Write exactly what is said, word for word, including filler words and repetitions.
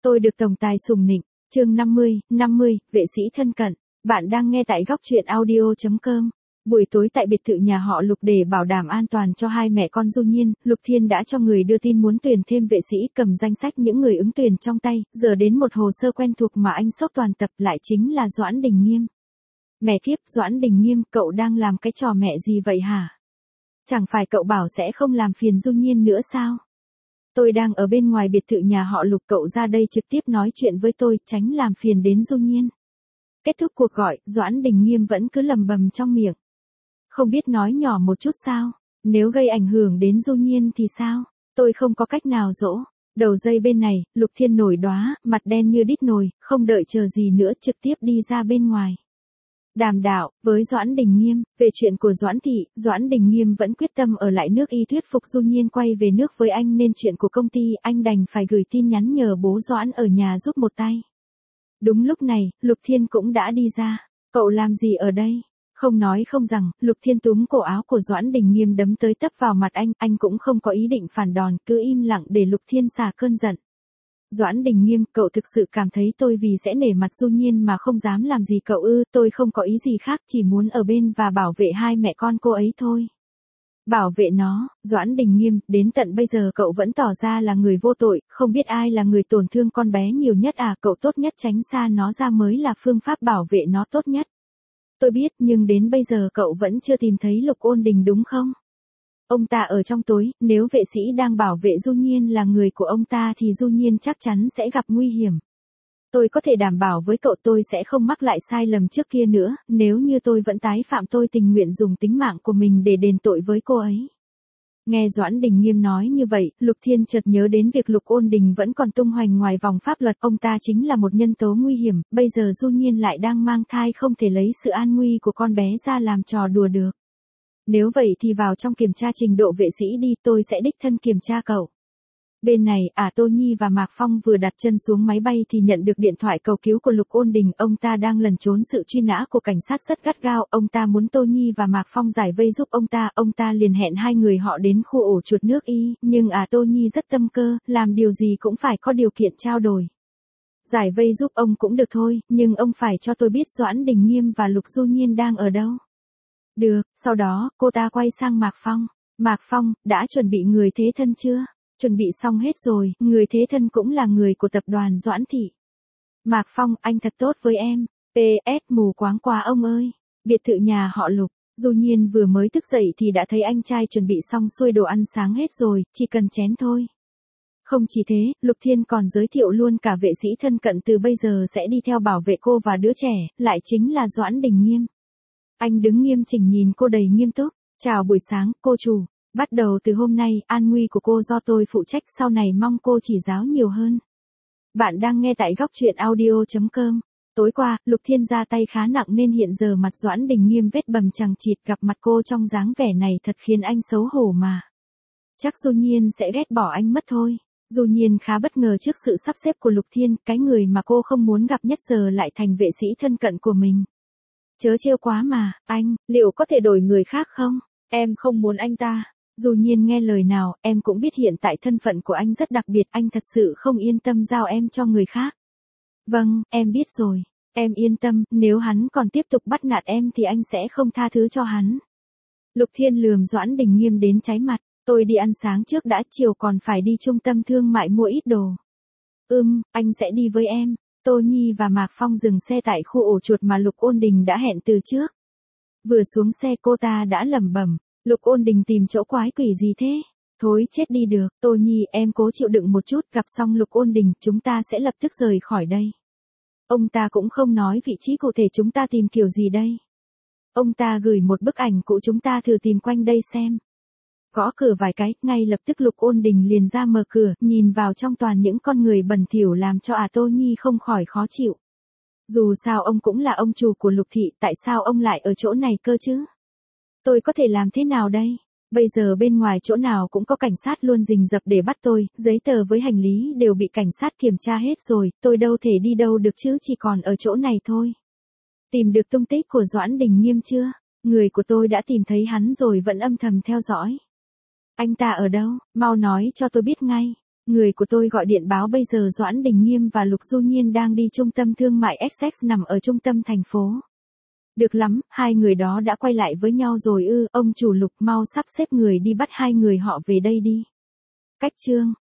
Tôi được tổng tài sủng nịnh. Chương năm mươi, năm mươi, vệ sĩ thân cận. Bạn đang nghe tại góc truyện audio chấm com. Buổi tối tại biệt thự nhà họ Lục để bảo đảm an toàn cho hai mẹ con Du Nhiên, Lục Thiên đã cho người đưa tin muốn tuyển thêm vệ sĩ, cầm danh sách những người ứng tuyển trong tay, giờ đến một hồ sơ quen thuộc mà anh sốc toàn tập lại chính là Doãn Đình Nghiêm. Mẹ kiếp, Doãn Đình Nghiêm, cậu đang làm cái trò mẹ gì vậy hả? Chẳng phải cậu bảo sẽ không làm phiền Du Nhiên nữa sao? Tôi đang ở bên ngoài biệt thự nhà họ Lục, cậu ra đây trực tiếp nói chuyện với tôi, tránh làm phiền đến Du Nhiên. Kết thúc cuộc gọi, Doãn Đình Nghiêm vẫn cứ lầm bầm trong miệng. Không biết nói nhỏ một chút sao? Nếu gây ảnh hưởng đến Du Nhiên thì sao? Tôi không có cách nào dỗ. Đầu dây bên này, Lục Thiên nổi đóa, mặt đen như đít nồi, không đợi chờ gì nữa trực tiếp đi ra bên ngoài. Đàm đạo, với Doãn Đình Nghiêm, về chuyện của Doãn Thị, Doãn Đình Nghiêm vẫn quyết tâm ở lại nước Y thuyết phục Du Nhiên quay về nước với anh, nên chuyện của công ty anh đành phải gửi tin nhắn nhờ bố Doãn ở nhà giúp một tay. Đúng lúc này, Lục Thiên cũng đã đi ra. Cậu làm gì ở đây? Không nói không rằng, Lục Thiên túm cổ áo của Doãn Đình Nghiêm đấm tới tấp vào mặt anh, anh cũng không có ý định phản đòn, cứ im lặng để Lục Thiên xả cơn giận. Doãn Đình Nghiêm, cậu thực sự cảm thấy tôi vì sẽ nể mặt Du Nhiên mà không dám làm gì cậu ư? Tôi không có ý gì khác, chỉ muốn ở bên và bảo vệ hai mẹ con cô ấy thôi. Bảo vệ nó? Doãn Đình Nghiêm, đến tận bây giờ cậu vẫn tỏ ra là người vô tội, không biết ai là người tổn thương con bé nhiều nhất à? Cậu tốt nhất tránh xa nó ra mới là phương pháp bảo vệ nó tốt nhất. Tôi biết, nhưng đến bây giờ cậu vẫn chưa tìm thấy Lục Ôn Đình đúng không? Ông ta ở trong tối, nếu vệ sĩ đang bảo vệ Du Nhiên là người của ông ta thì Du Nhiên chắc chắn sẽ gặp nguy hiểm. Tôi có thể đảm bảo với cậu tôi sẽ không mắc lại sai lầm trước kia nữa, nếu như tôi vẫn tái phạm tôi tình nguyện dùng tính mạng của mình để đền tội với cô ấy. Nghe Doãn Đình Nghiêm nói như vậy, Lục Thiên chợt nhớ đến việc Lục Ôn Đình vẫn còn tung hoành ngoài vòng pháp luật, ông ta chính là một nhân tố nguy hiểm, bây giờ Du Nhiên lại đang mang thai, không thể lấy sự an nguy của con bé ra làm trò đùa được. Nếu vậy thì vào trong kiểm tra trình độ vệ sĩ đi, tôi sẽ đích thân kiểm tra cậu. Bên này, à Tô Nhi và Mạc Phong vừa đặt chân xuống máy bay thì nhận được điện thoại cầu cứu của Lục Ôn Đình, ông ta đang lẩn trốn sự truy nã của cảnh sát rất gắt gao, ông ta muốn Tô Nhi và Mạc Phong giải vây giúp ông ta, ông ta liền hẹn hai người họ đến khu ổ chuột nước Y, nhưng à Tô Nhi rất tâm cơ, làm điều gì cũng phải có điều kiện trao đổi. Giải vây giúp ông cũng được thôi, nhưng ông phải cho tôi biết Doãn Đình Nghiêm và Lục Du Nhiên đang ở đâu. Được, sau đó, cô ta quay sang Mạc Phong. Mạc Phong, đã chuẩn bị người thế thân chưa? Chuẩn bị xong hết rồi, người thế thân cũng là người của tập đoàn Doãn Thị. Mạc Phong, anh thật tốt với em. pê ét mù quáng quá ông ơi. Biệt thự nhà họ Lục, Du Nhiên vừa mới thức dậy thì đã thấy anh trai chuẩn bị xong xuôi đồ ăn sáng hết rồi, chỉ cần chén thôi. Không chỉ thế, Lục Thiên còn giới thiệu luôn cả vệ sĩ thân cận từ bây giờ sẽ đi theo bảo vệ cô và đứa trẻ, lại chính là Doãn Đình Nghiêm. Anh đứng nghiêm chỉnh nhìn cô đầy nghiêm túc. Chào buổi sáng, cô chủ. Bắt đầu từ hôm nay, an nguy của cô do tôi phụ trách, sau này mong cô chỉ giáo nhiều hơn. Bạn đang nghe tại góc truyện audio chấm com. Tối qua, Lục Thiên ra tay khá nặng nên hiện giờ mặt Doãn Đình Nghiêm vết bầm chằng chịt, gặp mặt cô trong dáng vẻ này thật khiến anh xấu hổ mà. Chắc Du Nhiên sẽ ghét bỏ anh mất thôi. Du Nhiên khá bất ngờ trước sự sắp xếp của Lục Thiên, cái người mà cô không muốn gặp nhất giờ lại thành vệ sĩ thân cận của mình. Chớ trêu quá mà, anh, liệu có thể đổi người khác không? Em không muốn anh ta. Du Nhiên nghe lời nào, em cũng biết hiện tại thân phận của anh rất đặc biệt, anh thật sự không yên tâm giao em cho người khác. Vâng, em biết rồi. Em yên tâm, nếu hắn còn tiếp tục bắt nạt em thì anh sẽ không tha thứ cho hắn. Lục Thiên lườm Doãn Đình Nghiêm đến cháy mặt, tôi đi ăn sáng trước đã, chiều còn phải đi trung tâm thương mại mua ít đồ. Ừm, anh sẽ đi với em. Tô Nhi và Mạc Phong dừng xe tại khu ổ chuột mà Lục Ôn Đình đã hẹn từ trước. Vừa xuống xe cô ta đã lẩm bẩm, Lục Ôn Đình tìm chỗ quái quỷ gì thế? Thối chết đi được, Tô Nhi em cố chịu đựng một chút, gặp xong Lục Ôn Đình chúng ta sẽ lập tức rời khỏi đây. Ông ta cũng không nói vị trí cụ thể chúng ta tìm kiểu gì đây. Ông ta gửi một bức ảnh cũ, chúng ta thử tìm quanh đây xem. Gõ cửa vài cái, ngay lập tức Lục Ôn Đình liền ra mở cửa, nhìn vào trong toàn những con người bẩn thỉu làm cho à Tô Nhi không khỏi khó chịu. Dù sao ông cũng là ông chủ của Lục Thị, tại sao ông lại ở chỗ này cơ chứ? Tôi có thể làm thế nào đây? Bây giờ bên ngoài chỗ nào cũng có cảnh sát luôn rình rập để bắt tôi, giấy tờ với hành lý đều bị cảnh sát kiểm tra hết rồi, tôi đâu thể đi đâu được chứ, chỉ còn ở chỗ này thôi. Tìm được tung tích của Doãn Đình Nghiêm chưa? Người của tôi đã tìm thấy hắn rồi, vẫn âm thầm theo dõi. Anh ta ở đâu? Mau nói cho tôi biết ngay. Người của tôi gọi điện báo bây giờ Doãn Đình Nghiêm và Lục Du Nhiên đang đi trung tâm thương mại Essex nằm ở trung tâm thành phố. Được lắm, hai người đó đã quay lại với nhau rồi ư, ông chủ Lục mau sắp xếp người đi bắt hai người họ về đây đi. Cách chương